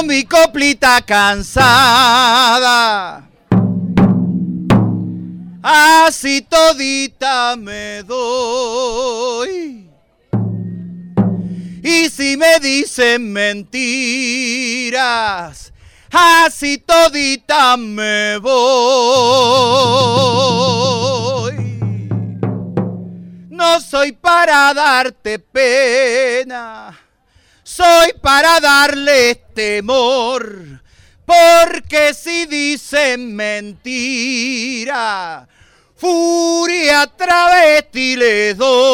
con mi coplita cansada, así todita me doy. Y si me dicen mentiras, así todita me voy. No soy para darte pena, soy para darles temor, porque si dicen mentira, furia travesti les doy.